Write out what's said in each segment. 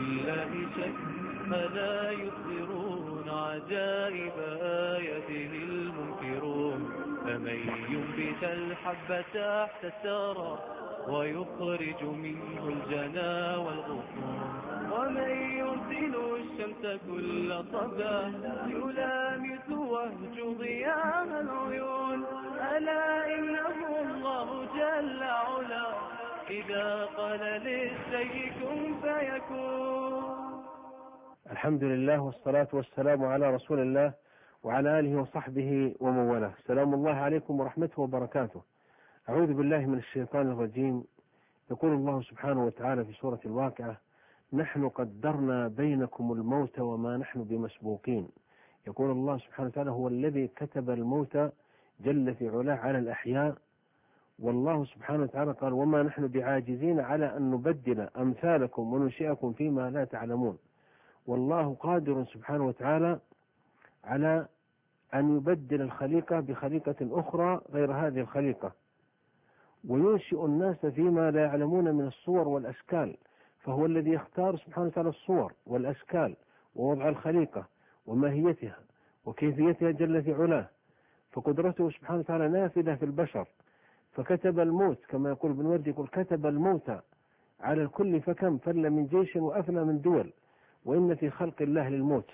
بالله شك فلا يبصرون عجائب آياته المنكرون. فمن ينبت الحب تحت الثرى ويخرج منه الجنا والغصون، ومن يرسل الشمس كل صباح يلامس وهج ضياء العيون. ألا إنه الله جل علا إذا قال للشيء كن فيكون. الحمد لله والصلاة والسلام على رسول الله وعلى آله وصحبه ومن والاه. سلام الله عليكم ورحمته وبركاته. أعوذ بالله من الشيطان الرجيم. يقول الله سبحانه وتعالى في سورة الواقعة: نحن قدرنا بينكم الموت وما نحن بمسبوقين. يقول الله سبحانه وتعالى: هو الذي كتب الموت جل في علاه على الأحياء. والله سبحانه وتعالى قال: وما نحن بعاجزين على أن نبدل أمثالكم وننشئكم فيما لا تعلمون. والله قادر سبحانه وتعالى على أن يبدل الخليقة بخليقة أخرى غير هذه الخليقة، وينشئ الناس فيما لا يعلمون من الصور والأشكال. فهو الذي يختار سبحانه وتعالى الصور والأشكال ووضع الخليقة وماهيتها وكيفيتها جل في علاه. فقدرته سبحانه وتعالى نافذة في البشر. فكتب الموت كما يقول ابن وردي، يقول: كتب الموت على الكل فكم فل من جيش وأفنى من دول. وإن في خلق الله للموت،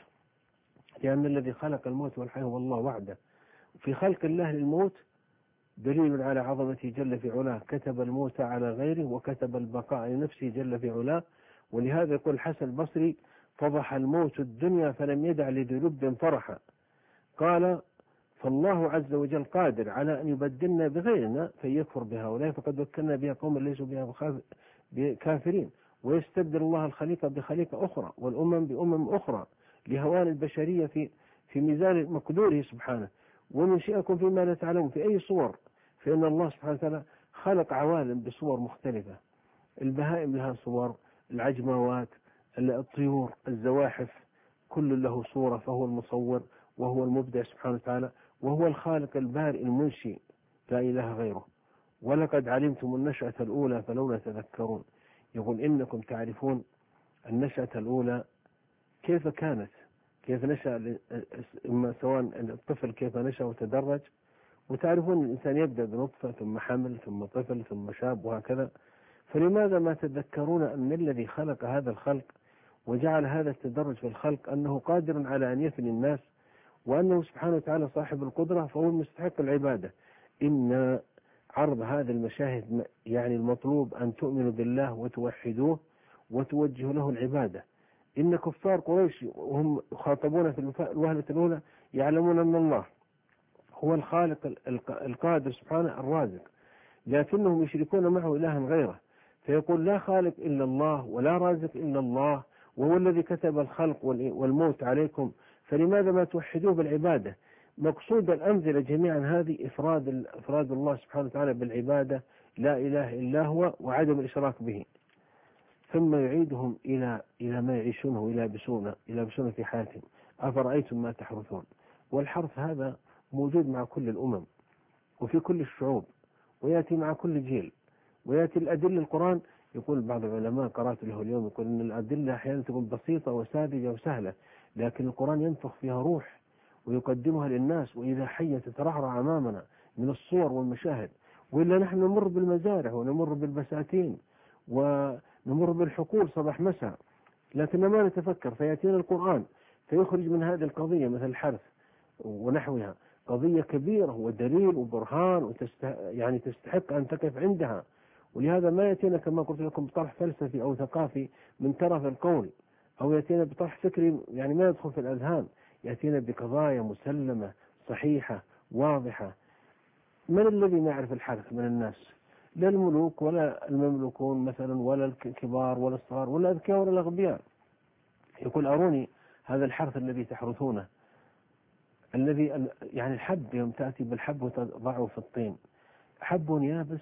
لأن الذي خلق الموت والحياة هو الله وحده. في خلق الله للموت دليل على عظمته جل في علاه. كتب الموت على غيره وكتب البقاء لنفسه جل في علاه. ولهذا يقول الحسن البصري: فضح الموت الدنيا فلم يدع لذي لب فرحا. قال: فالله عز وجل قادر على أن يبدلنا بغيرنا فيكفر بهؤلاء، فقد وكلنا بها قوم ليسوا بها كافرين. ويستبدل الله الخليقة بخليقة أخرى والأمم بأمم أخرى لهوان البشرية في ميزان مقدوره سبحانه. وننشئكم فيما لا تعلمون في أي صور، فإن الله سبحانه وتعالى خلق عوالم بصور مختلفة. البهائم لها صور، العجموات، الطيور، الزواحف، كل له صورة. فهو المصور وهو المبدع سبحانه وتعالى، وهو الخالق البارئ المنشئ، لا إله غيره. ولقد علمتم النشأة الأولى فلولا تذكرون. يقول: إنكم تعرفون النشأة الأولى كيف كانت، كيف نشأ سواء الطفل كيف نشأ وتدرج، وتعرفون الإنسان يبدأ بنطفة ثم حمل ثم طفل ثم شاب وهكذا. فلماذا ما تذكرون أن الذي خلق هذا الخلق وجعل هذا التدرج في الخلق أنه قادر على أن يفني الناس، وأنه سبحانه وتعالى صاحب القدرة، فهو المستحق العبادة. إن عرض هذه المشاهد يعني المطلوب أن تؤمنوا بالله وتوحدوه وتوجهوا له العبادة. إن كفار قريش وهم يخاطبون في الوهلة الأولى يعلمون أن الله هو الخالق القادر سبحانه الرازق، لكنهم يشركون معه إلها غيره. فيقول: لا خالق إلا الله ولا رازق إلا الله، وهو الذي كتب الخلق والموت عليكم، فلماذا ما توحدوه بالعبادة؟ مقصود الأمثلة جميعا هذه إفراد الله سبحانه وتعالى بالعبادة، لا إله إلا هو، وعدم الإشراك به. ثم يعيدهم إلى ما يعيشونه يلابسون في حياتهم. أفرأيتم ما تحرثون. والحرث هذا موجود مع كل الأمم وفي كل الشعوب، ويأتي مع كل جيل. ويأتي الأدلة القرآن، يقول بعض العلماء قرأت له اليوم، يقول إن الأدلة أحيانا تكون بسيطة وساذجة وسهلة، لكن القرآن ينفخ فيها روح ويقدمها للناس، وإذا حية تترعرع أمامنا من الصور والمشاهد. وإلا نحن نمر بالمزارع ونمر بالبساتين ونمر بالحقول صباح مساء، لكن ما نتفكر. فيأتينا القرآن فيخرج من هذه القضية مثل الحرث ونحوها قضية كبيرة ودليل وبرهان يعني تستحق أن تقف عندها. ولهذا ما يأتينا كما قلت لكم بطرح فلسفي أو ثقافي من طرف القول، أو يأتينا بطرح فكري يعني ما يدخل في الأذهان. يأتينا بقضايا مسلمة صحيحة واضحة. من الذي ما يعرف الحرث من الناس؟ لا الملوك ولا المملوكون مثلا، ولا الكبار ولا الصغار ولا الأذكياء ولا الأغبياء. يقول: أروني هذا الحرث الذي تحرثونه، الذي يعني الحب، يوم تأتي بالحب وتضعه في الطين، حب يابس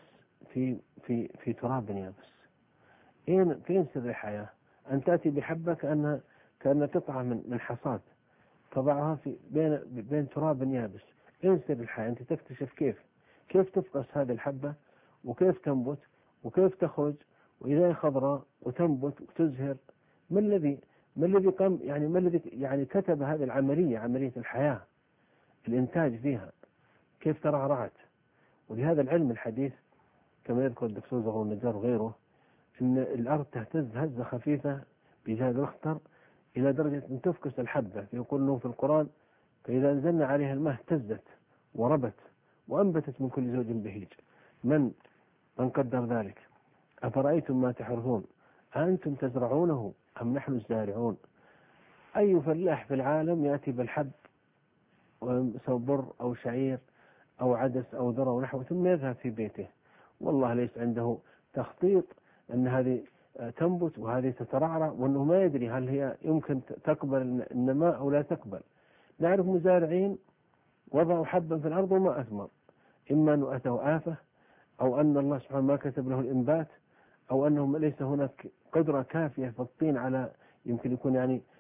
في تراب يابس. فين سر الحياة؟ أن تأتي بحبة كأن قطعة من حصاد تضعها بين تراب يابس. إيه سر الحياة؟ أنت تكتشف كيف تفقس هذه الحبة، وكيف تنبت، وكيف تخرج، وإذا خضراء وتنبت وتزهر ما الذي قام يعني ما الذي يعني كتب هذه العملية، عملية الحياة، الإنتاج فيها، كيف ترعرعت؟ ولهذا العلم الحديث كما يذكر الدكتور زغلول النجار وغيره أن الأرض تهتز هزة خفيفة بجهاد الأخطر إلى درجة أن تفكس الحبة، يقول له في القرآن: فإذا أنزلنا عليها الماء اهتزت وربت وأنبتت من كل زوج بهيج. من قدر ذلك؟ أفرأيتم ما تحرثون أأنتم تزرعونه أم نحن الزارعون؟ أي فلاح في العالم يأتي بالحب سواء بر أو شعير أو عدس أو ذرة ونحوه ثم يذهب في بيته، والله ليس عنده تخطيط أن هذه تنبت وهذه تترعرع، وأنه ما يدري هل هي يمكن تقبل النماء أو لا تقبل. نعرف مزارعين وضعوا حبا في الأرض وما أثمر، إما أنه أتوا آفة، أو أن الله سبحانه ما كتب له الإنبات، أو أنه ليس هناك قدرة كافية في الطين على، يمكن يكون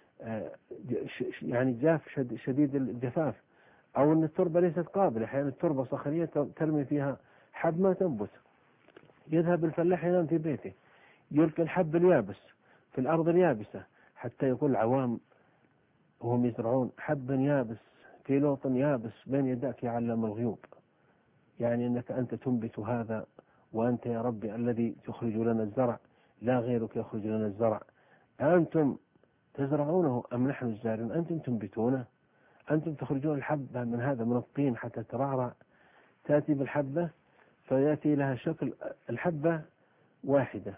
يعني جاف شديد الجفاف، أو أن التربة ليست قابلة، أحيانا التربة صخرية ترمي فيها حب ما تنبت. يذهب الفلاح ينام في بيته يلقي الحب اليابس في الأرض اليابسة، حتى يقول العوام وهم يزرعون: حب يابس في لوط يابس بين يداك يا علام الغيوب. يعني أنك أنت تنبت هذا، وأنت يا ربي الذي تخرج لنا الزرع، لا غيرك يخرج لنا الزرع. أنتم تزرعونه أم نحن الزارعون؟ أنتم تنبتونه، أنتم تخرجون الحبة من هذا من الطين حتى ترعرع. تأتي بالحبة فيأتي لها شكل الحبة واحدة،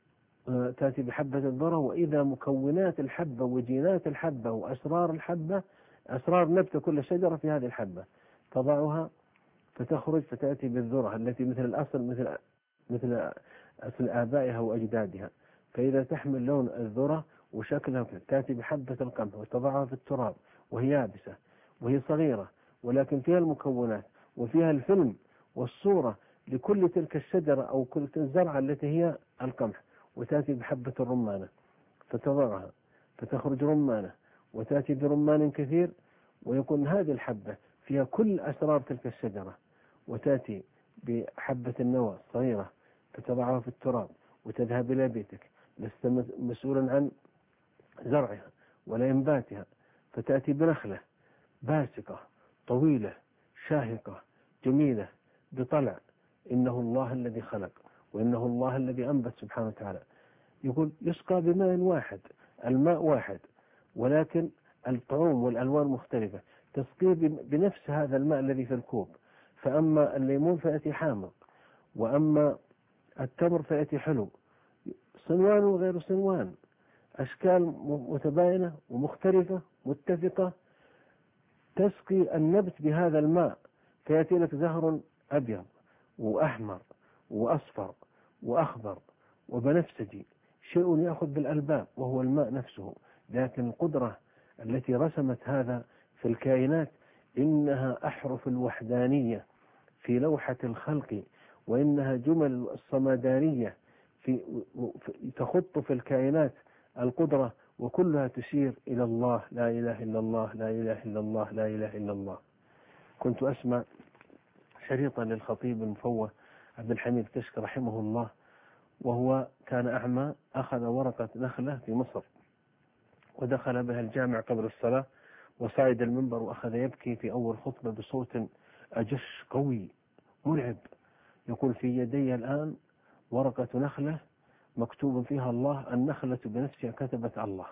تأتي بحبة الذرة، وإذا مكونات الحبة وجينات الحبة وأسرار الحبة، أسرار نبت كل شجرة في هذه الحبة، تضعها فتخرج فتأتي بالذرة التي مثل الأصل، مثل أصل آبائها وأجدادها. فإذا تحمل لون الذرة وشكلها، تأتي بحبة القمح وتضعها في التراب وهي يابسة وهي صغيرة، ولكن فيها المكونات وفيها الفيلم والصورة لكل تلك الشجرة أو كل الزرعة التي هي القمح. وتأتي بحبة الرمانة فتضعها فتخرج رمانة، وتأتي برمان كثير، ويكون هذه الحبة فيها كل أسرار تلك الشجرة. وتأتي بحبة النوى صغيرة فتضعها في التراب وتذهب إلى بيتك، لست مسؤولا عن زرعها ولا إنباتها، فتأتي بنخلة باسقة طويلة شاهقة جميلة بطلع. إنه الله الذي خلق وإنه الله الذي أنبت سبحانه وتعالى. يقول يسقى بماء واحد، الماء واحد، ولكن الطعوم والألوان مختلفة. تسقيه بنفس هذا الماء الذي في الكوب، فأما الليمون فيأتي حامض، وأما التمر فيأتي حلو، صنوان وغير صنوان، أشكال متباينة ومختلفة متفقة. تسقي النبت بهذا الماء فيأتي لك زهر أبيض وأحمر وأصفر وأخضر وبنفسجي، شيء يأخذ بالألباب وهو الماء نفسه. لكن القدرة التي رسمت هذا في الكائنات إنها أحرف الوحدانية في لوحة الخلق، وإنها جمل الصمدانية تخط في الكائنات القدرة، وكلها تشير إلى الله. لا إله إلا الله، لا إله إلا الله، لا إله إلا الله. كنت أسمع شريطا للخطيب المفوه عبد الحميد كشك رحمه الله، وهو كان أعمى، أخذ ورقة نخلة في مصر ودخل بها الجامع قبل الصلاة، وصعد المنبر وأخذ يبكي في أول خطبة بصوت أجش قوي مرعب، يقول: في يدي الآن ورقة نخلة مكتوب فيها الله، النخلة بنفسها كتبت الله.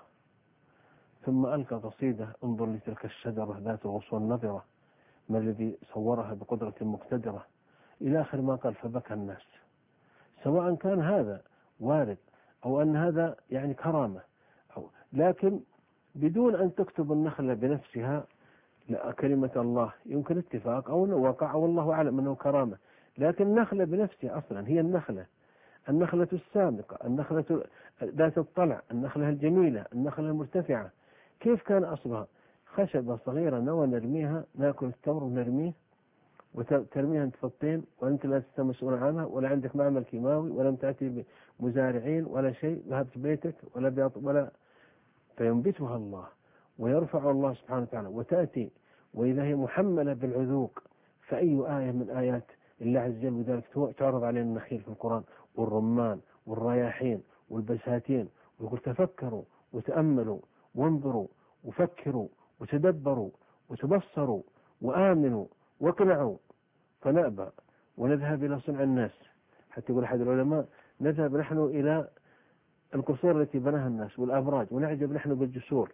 ثم ألقى قصيدة: انظر لتلك الشجرة ذات الغصون النضرة، ما الذي صورها بقدرة مقتدرة، إلى آخر ما قال. فبكى الناس، سواء كان هذا وارد أو أن هذا يعني كرامة، لكن بدون أن تكتب النخلة بنفسها كلمة الله، يمكن اتفاق أو وقع والله أعلم أنه كرامة. لكن النخلة بنفسها أصلا هي النخلة السامقة، النخلة ذات الطلع، النخلة الجميلة، النخلة المرتفعة. كيف كان أصلها؟ خشبة صغيرة نوى نرميها، ناكل التمر ونرميه، وترميها انت في الطين، وانت لا تستمسؤول عنها، ولا عندك معمل كيماوي، ولم تأتي بمزارعين ولا شيء، ذهبت بيتك ولا فينبتها الله ويرفع الله سبحانه وتعالى. وتأتي وإذا هي محملة بالعذوق، فأي آية من آيات الله عز وجل بذلك تعرض علينا النخيل في القرآن، والرمان والرياحين والبساتين يقول تفكروا وتأملوا وانظروا وفكروا وتدبروا وتبصروا وآمنوا واقنعوا، فنأبى ونذهب إلى صنع الناس. حتى يقول أحد العلماء نذهب نحن إلى القصور التي بناها الناس والأبراج، ونعجب نحن بالجسور،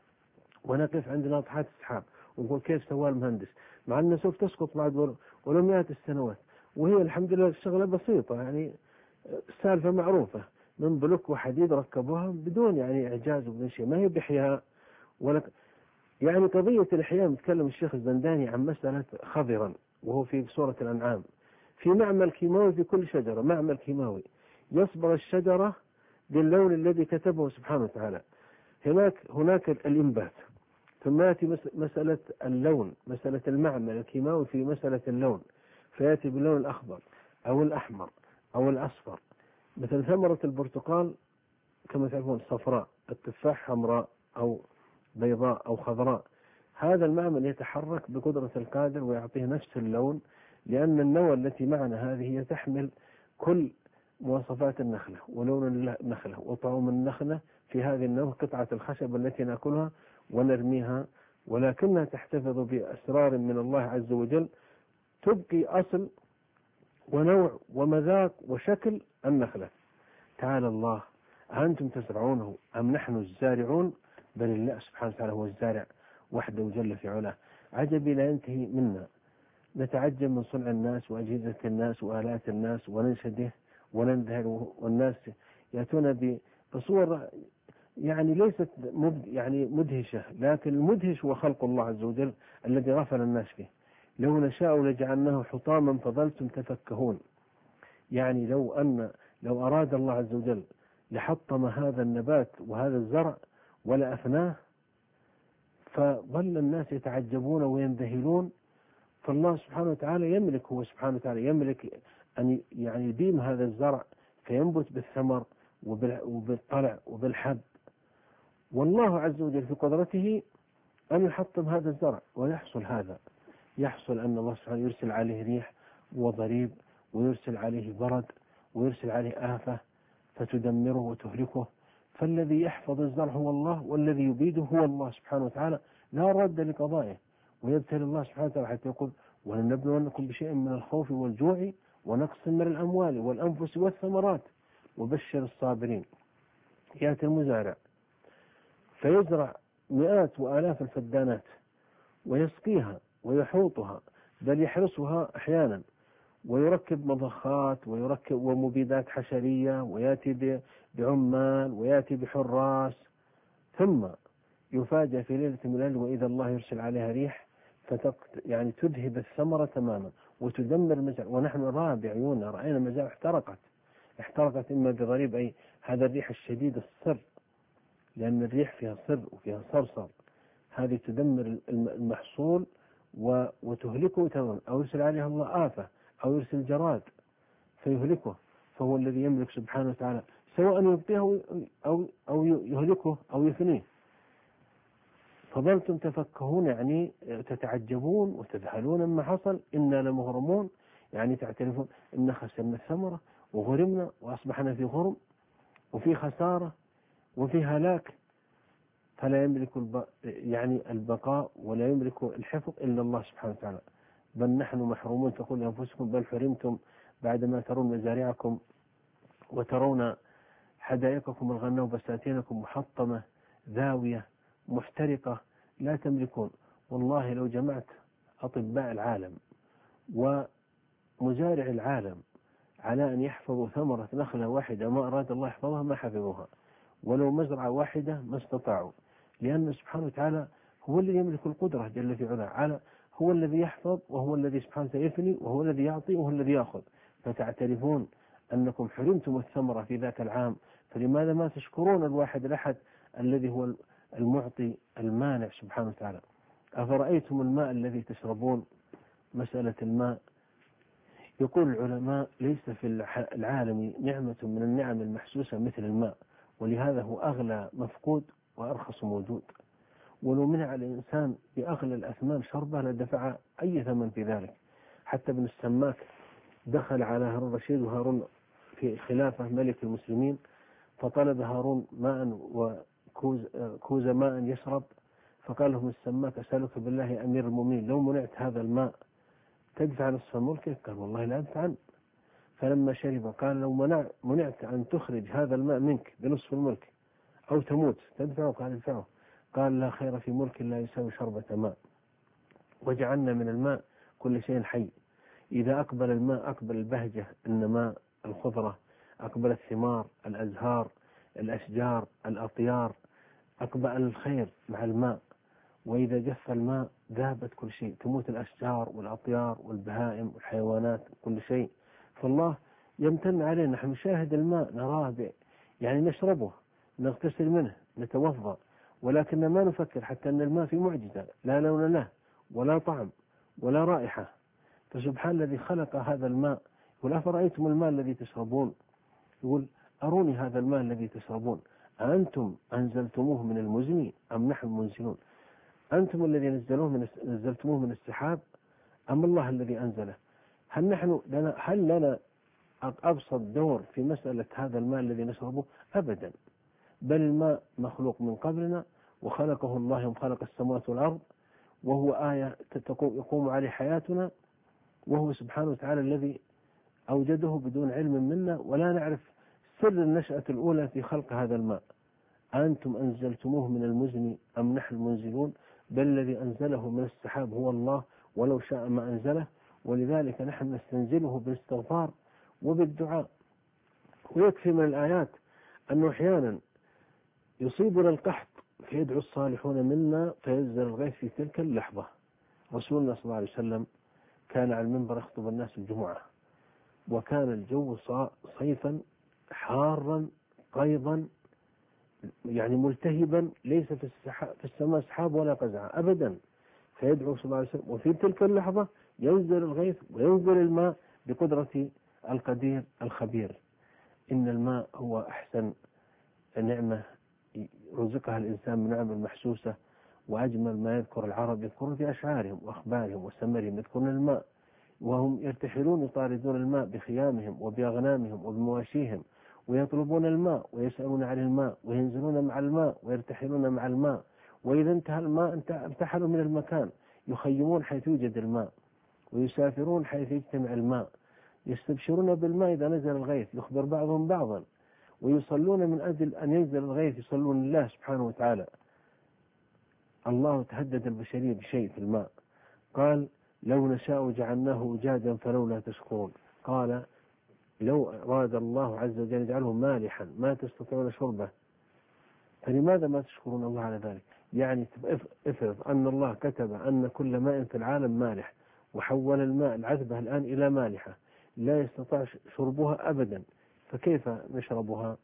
ونقف عند ناطحات السحاب ونقول كيف سوى المهندس، مع أن سوف تسقط بعد ولو مئات السنوات، وهي الحمد لله الشغلة بسيطة، يعني السالفة معروفة، من بلوك وحديد ركبوها بدون يعني إعجاز وبدون شيء، ما هي بإحياء ولا يعني قضية الإحياء. متكلم الشيخ الزنداني عن مسألة خضرا وهو في سورة الأنعام، في معمل كيماوي في كل شجرة، معمل كيماوي يصبغ الشجرة باللون الذي كتبه سبحانه وتعالى. هناك الإنبات، ثم يأتي مسألة اللون، مسألة المعمل الكيماوي في مسألة اللون، فيأتي باللون الأخضر أو الأحمر أو الأصفر. مثل ثمرة البرتقال كما تعرفون صفراء، التفاح حمراء أو بيضاء أو خضراء. هذا المعمل يتحرك بقدرة القادر ويعطيه نفس اللون، لأن النوى التي معنا هذه هي تحمل كل مواصفات النخلة ولون النخلة وطعم النخلة. في هذه النوى قطعة الخشب التي نأكلها ونرميها، ولكنها تحتفظ بأسرار من الله عز وجل تبقي أصل ونوع ومذاق وشكل النخلة. تعالى الله، أنتم تزرعونه أم نحن الزارعون؟ بل الله سبحانه وتعالى هو الزارع وحده وجل في علاه. عجبي لا ينتهي منا، نتعجب من صنع الناس وأجهزة الناس وآلات الناس وننشده وننذهل، والناس يأتون بصور يعني ليست يعني مدهشة، لكن المدهش هو خلق الله عز وجل الذي غفل الناس فيه. لو نشاء لجعلناه حطاما فظلتم تفكهون. يعني لو أراد الله عز وجل لحطم هذا النبات وهذا الزرع ولا أفناه، فظل الناس يتعجبون وينذهلون. فالله سبحانه وتعالى يملك، هو سبحانه وتعالى يملك أن يعني يديم هذا الزرع فينبت بالثمر وبالطلع وبالحب، والله عز وجل في قدرته أن يحطم هذا الزرع ويحصل هذا. يحصل أن الله سبحانه يرسل عليه ريح وضريب، ويرسل عليه برد، ويرسل عليه آفة فتدمره وتهلكه. فالذي يحفظ الزرع هو الله، والذي يبيده هو الله سبحانه وتعالى، لا رد لقضائه. ويبتلي الله سبحانه وتعالى حتى يقول ولنبلونكم بشيء من الخوف والجوع ونقص من الأموال والأنفس والثمرات وبشر الصابرين. يأتي المزارع فيزرع مئات وآلاف الفدانات ويسقيها ويحوطها، بل يحرسها أحيانا، ويركب مضخات ويركب ومبيدات حشرية، ويأتي بعمال ويأتي بحراس، ثم يفاجأ في ليلة من الليل وإذا الله يرسل عليها ريح يعني تذهب الثمرة تماما وتدمر المزارع. ونحن نراها بعيوننا، رأينا مزارع احترقت إما بضريب، أي هذا الريح الشديد الصر، لأن الريح فيها صر وفيها صرصر، هذه تدمر المحصول وتهلكه تماما، أو يرسل عليها الله آفة أو يرسل جراد فيهلكه. فهو الذي يملك سبحانه وتعالى سواء يبقيه أو يهلكه أو يفنيه. فظلتم تفكهون يعني تتعجبون وتذهلون مما حصل، إنا لمغرمون، يعني تعترفون إن خسرنا الثمرة وغرمنا وأصبحنا في غرم وفي خسارة وفي هلاك. فلا يملك يعني البقاء ولا يملك الحفظ إلا الله سبحانه وتعالى. بل نحن محرومون، تقول لأنفسكم بل حرمتم بعدما ترون مزارعكم وترون حدائقكم الغناء وبساتينكم محطمة ذاوية محترقة لا تملكون. والله لو جمعت أطباء العالم ومزارع العالم على أن يحفظوا ثمرة نخلة واحدة ما أراد الله يحفظها ما حفظوها، ولو مزرعة واحدة ما استطاعوا، لأن سبحانه وتعالى هو الذي يملك القدرة جل في علاه، هو الذي يحفظ وهو الذي سبحانه وتعالى يفني وهو الذي يعطي وهو الذي يأخذ. فتعترفون أنكم حرمتم الثمرة في ذاك العام، فلماذا ما تشكرون الواحد الأحد الذي هو المعطي المانع سبحانه وتعالى؟ أفرأيتم الماء الذي تشربون. مسألة الماء يقول العلماء ليس في العالم نعمة من النعم المحسوسة مثل الماء، ولهذا هو أغلى مفقود وأرخص موجود. ولو منع الإنسان بأغلى الأثمان شربه لدفع أي ثمن في ذلك. حتى ابن السماك دخل على هارون الرشيد وهارون في خلافة ملك المسلمين، فطلب هارون ماء وكوز ماء يشرب، فقال له من السماك أسألك بالله يا أمير المؤمنين لو منعت هذا الماء تدفع نصف ملكك؟ قال والله لا أدفع عنه. فلما شرب قال لو منعت أن تخرج هذا الماء منك بنصف الملك أو تموت تدفعه؟ قال ادفعه. قال لا خير في ملك لا يساوي شربة ماء، وجعلنا من الماء كل شيء حي. إذا أقبل الماء أقبل البهجة، النماء، الخضرة، أقبل الثمار، الأزهار، الأشجار، الأطيار، أقبل الخير مع الماء. وإذا جف الماء ذهبت كل شيء، تموت الأشجار والأطيار والبهائم والحيوانات كل شيء. فالله يمتن علينا، نحن نشاهد الماء نراه يعني نشربه، نغتسل منه، نتوضأ، ولكن ما نفكر حتى أن الماء في معجزة لا لون له ولا طعم ولا رائحة. فسبحان الذي خلق هذا الماء. يقول أفرأيتم الماء الذي تشربون، يقول أروني هذا الماء الذي تشربون أأنتم أنزلتموه من المزن أم نحن المنزلون؟ أنتم الذي نزلتموه من السحاب أم الله الذي أنزله؟ هل لنا أبسط دور في مسألة هذا الماء الذي نشربه؟ أبدا، بل الماء مخلوق من قبلنا وخلقه الله يوم خلق السماوات والأرض، وهو آية يقوم عليه حياتنا، وهو سبحانه وتعالى الذي أوجده بدون علم منا، ولا نعرف سر النشأة الأولى في خلق هذا الماء. أنتم أنزلتموه من المزن أم نحن المنزلون؟ بل الذي أنزله من السحاب هو الله، ولو شاء ما أنزله. ولذلك نحن نستنزله بالاستغفار وبالدعاء. ويكفي من الآيات أنه أحيانا يصيبنا القحط فيدعو الصالحون منا فينزل الغيث في تلك اللحظة. رسولنا صلى الله عليه وسلم كان على المنبر يخطب الناس الجمعة، وكان الجو صيفا حارا قيضا، يعني ملتهبا، ليس في السماء سحاب ولا قزعة أبدا. فيدعو صلى الله عليه وسلم، وفي تلك اللحظة ينزل الغيث وينزل الماء بقدرة القدير الخبير. إن الماء هو أحسن نعمة رزقها الإنسان من نعم المحسوسة، وأجمل ما يذكر العرب يذكرون في أشعارهم وأخبارهم وسمرهم، يذكرون الماء وهم يرتحلون يطاردون الماء بخيامهم وبأغنامهم وبمواشيهم، ويطلبون الماء ويسألون عن الماء وينزلون مع الماء ويرتحلون مع الماء. وإذا انتهى الماء ارتحلوا من المكان، يخيمون حيث يوجد الماء ويسافرون حيث يجتمع الماء، يستبشرون بالماء إذا نزل الغيث، يخبر بعضهم بعضا، ويصلون من أجل أن ينزل الغيث، يصلون لله سبحانه وتعالى. الله تهدد البشرية بشيء في الماء، قال لو نشاء جعلناه أجاجا فلولا تشكرون. قال لو أراد الله عز وجل يجعله مالحا ما تستطيعون شربه فلماذا ما تشكرون الله على ذلك؟ يعني افرض أن الله كتب أن كل ماء في العالم مالح، وحول الماء العذبة الآن إلى مالحة لا يستطيع شربها أبدا، فكيف نشربها؟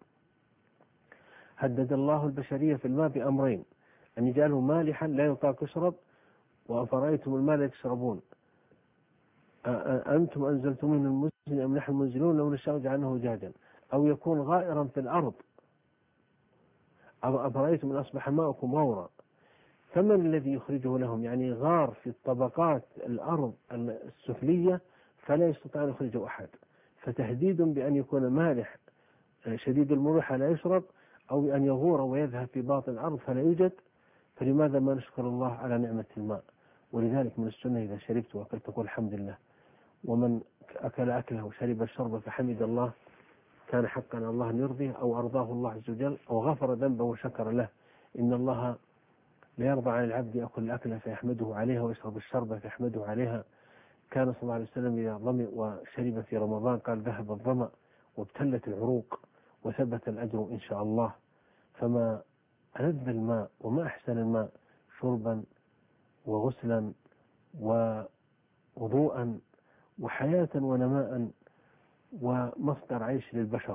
هدد الله البشرية في الماء بأمرين: أن يجعله مالحا لا يطاق يشرب، وأفرأيتم الماء الذي تشربون أنتم أنزلتم من المزن أم نحن المنزلون لو نشاء جعلناه أجاجا، أو يكون غائرا في الأرض. أفرأيتم من أصبح ماؤكم غورا، فمن الذي يخرجه لهم؟ يعني غار في الطبقات الأرض السفلية فلا يستطيع أن يخرجه أحد. فتهديد بأن يكون مالح شديد الملوحة لا يشرب، أو بأن يغور ويذهب في باطن الأرض فلا يوجد. فلماذا ما نشكر الله على نعمة الماء؟ ولذلك من السنة إذا شربت وأكلت تقول الحمد لله. ومن أكل أكله وشرب الشرب فحمد الله كان حقا على الله أن يرضيه، أو أرضاه الله عز وجل، أو غفر ذنبه وشكر له. إن الله لا يرضى عن العبد يأكل الأكل فيحمده عليها ويشرب الشرب فيحمده عليها. كان صلى الله عليه وسلم إذا ظمئ وشرب في رمضان قال ذهب الظمأ وابتلت العروق وثبت الأجر إن شاء الله. فما ألذ الماء وما أحسن الماء شربا وغسلا ووضوءا وحياة ونماء ومصدر عيش للبشر.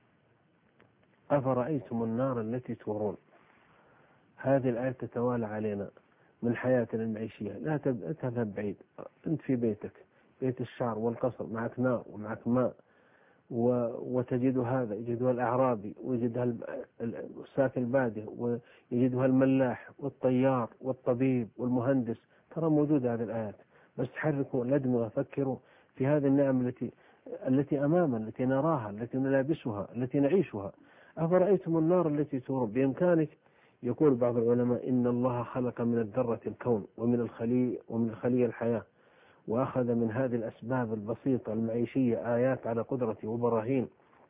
أفرأيتم النار التي تورون. هذه الآية تتوالى علينا من حياتنا المعيشية. لا تذهب بعيد، أنت في بيتك، بيت الشعر والقصر، معك نار ومعك ماء، وتجد هذا يجدها الأعرابي ويجدها الساكن البادية ويجدها الملاح والطيار والطبيب والمهندس. ترى موجودة هذه الآيات، بس حركوا الأدمغة، فكروا في هذه النعم التي أمامنا، التي نراها، التي نلابسها، التي نعيشها. أفرأيتم النار التي تورون. بإمكانك يقول بعض العلماء إن الله خلق من الذرة الكون ومن الخلية الحياة، وأخذ من هذه الأسباب البسيطة المعيشية آيات على قدرته وبراهين.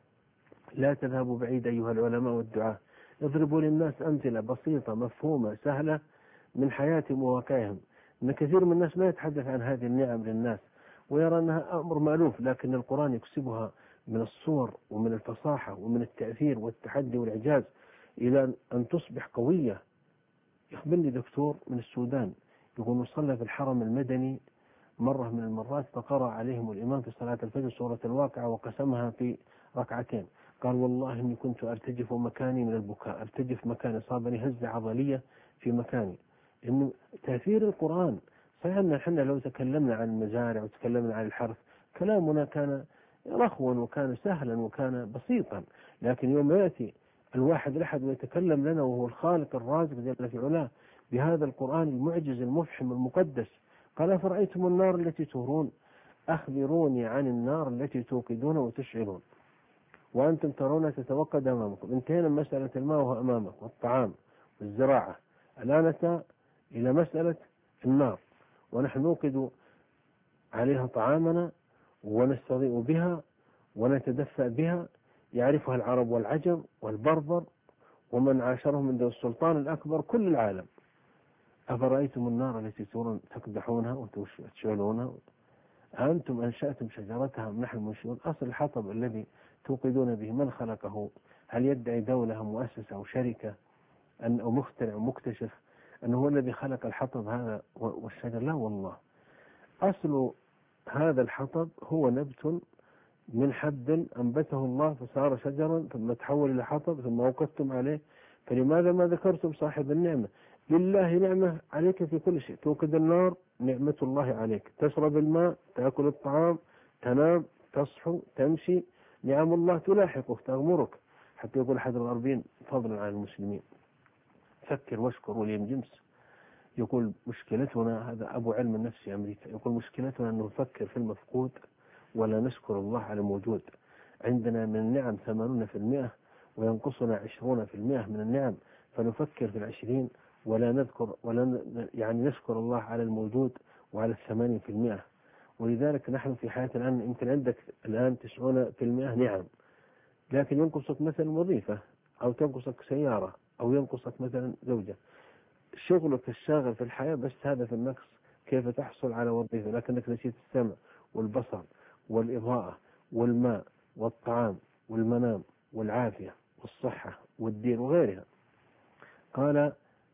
لا تذهبوا بعيد أيها العلماء والدعاة، اضربوا للناس أمثلة بسيطة مفهومة سهلة من حياتهم وواقعهم. إن كثير من الناس ما يتحدث عن هذه النعم للناس ويرى أنها أمر مألوف، لكن القرآن يكسبها من الصور ومن الفصاحة ومن التأثير والتحدي والإعجاز إلى أن تصبح قوية. يخبرني دكتور من السودان يقول صلى في الحرم المدني مرة من المرات، فقرأ عليهم الإمام في صلاة الفجر سورة الواقعة وقسمها في ركعتين. قال والله إني كنت أرتجف مكاني من البكاء، أرتجف مكاني، صابني هزة عضلية في مكاني. إنه تأثير القرآن. صحيح أن احنا لو تكلمنا عن المزارع وتكلمنا عن الحرث كلامنا كان رخوا وكان سهلا وكان بسيطا، لكن يوم يأتي الواحد الأحد ويتكلم لنا وهو الخالق الرازق جل في علاه بهذا القرآن المعجز المفحم المقدس، قال أفرأيتم النار التي تورون أخبروني عن النار التي توقدون وتشعلون وأنتم ترون تتوقد أمامكم. انتهينا من مسألة الماء وهو أمامك والطعام والزراعة، الآن أتى إلى مسألة النار، ونحن نوقد عليها طعامنا ونستضيء بها ونتدفأ بها، يعرفها العرب والعجم والبربر ومن عاشرهم من ذو السلطان الأكبر كل العالم. أفرأيتم النار التي تورون تقدحونها وتشعلونها أنتم أنشأتم شجرتها أم نحن المنشئون. أصل الحطب الذي توقدون به من خلقه؟ هل يدعي دولة مؤسسة أو شركة أو مخترع أو مكتشف أنه هو الذي خلق الحطب هذا والشجر؟ لا والله، أصل هذا الحطب هو نبت من حب أنبته الله فصار شجرا ثم تحول إلى حطب ثم وقفتم عليه. فلماذا ما ذكرتم صاحب النعمة؟ لله نعمة عليك في كل شيء. توقد النار نعمة الله عليك، تشرب الماء، تأكل الطعام، تنام، تصحو، تمشي، نعم الله تلاحقك تغمرك. حتى يقول أحد الغربيين فضلا عن المسلمين فكر واشكر وليم جنس. يقول مشكلتنا، هذا أبو علم النفس في أمريكا، يقول مشكلتنا أنه نفكر في المفقود ولا نشكر الله على الموجود. عندنا من النعم 80% وينقصنا 20% من النعم، فنفكر في 20 ولا نذكر يعني نشكر الله على الموجود وعلى 80%. ولذلك نحن في حياة الآن يمكن عندك الآن 90% نعم، لكن ينقصك مثلا وظيفة أو تنقصك سيارة أو ينقصك مثلا زوجة. شغلك الشاغل في الحياة بس هذا في النقص، كيف تحصل على وظيفة، لكنك نسيت السمع والبصر والإضاءة والماء والطعام والمنام والعافية والصحة والدين وغيرها. قال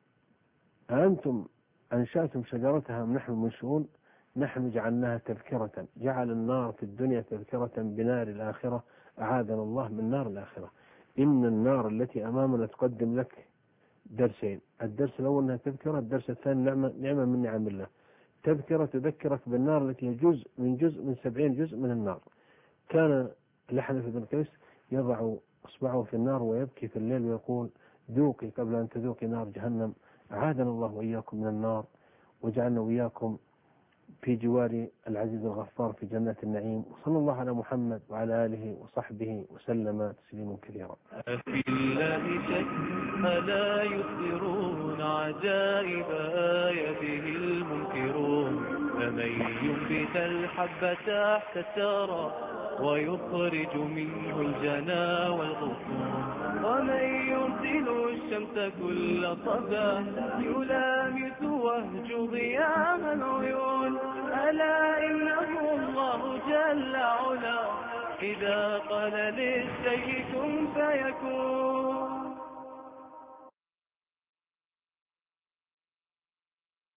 أنتم أنشأتم شجرتها أم نحن المنشئون؟ نحن جعلناها تذكرة، جعل النار في الدنيا تذكرة بنار الآخرة، أعاذنا الله من نار الآخرة. إن النار التي أمامنا تقدم لك درسين، الدرس الأول أنها تذكرة، الدرس الثاني نعمة من نعم الله. تذكرة تذكرك بالنار التي هي جزء من 70 جزء من النار. كان الأحنف بن قيس يضع أصبعه في النار ويبكي في الليل ويقول ذوقي قبل أن تذوقي نار جهنم. أعاذنا الله وإياكم من النار وجعلنا وإياكم في جوار العزيز الغفار في جنات النعيم. وصلى الله على محمد وعلى آله وصحبه وسلم تسليما كثيرا. في الله شك ألا يخبرون عجائب آياته المنكرون. فمن ينبت الحب تحت الثرى ويخرج منه الجنى والغصون. ومن يرسل الشمس كل صباح يلامس وهج ضياء العيون. ألا إنه الله جل علا إذا قال للشيء كن فيكون.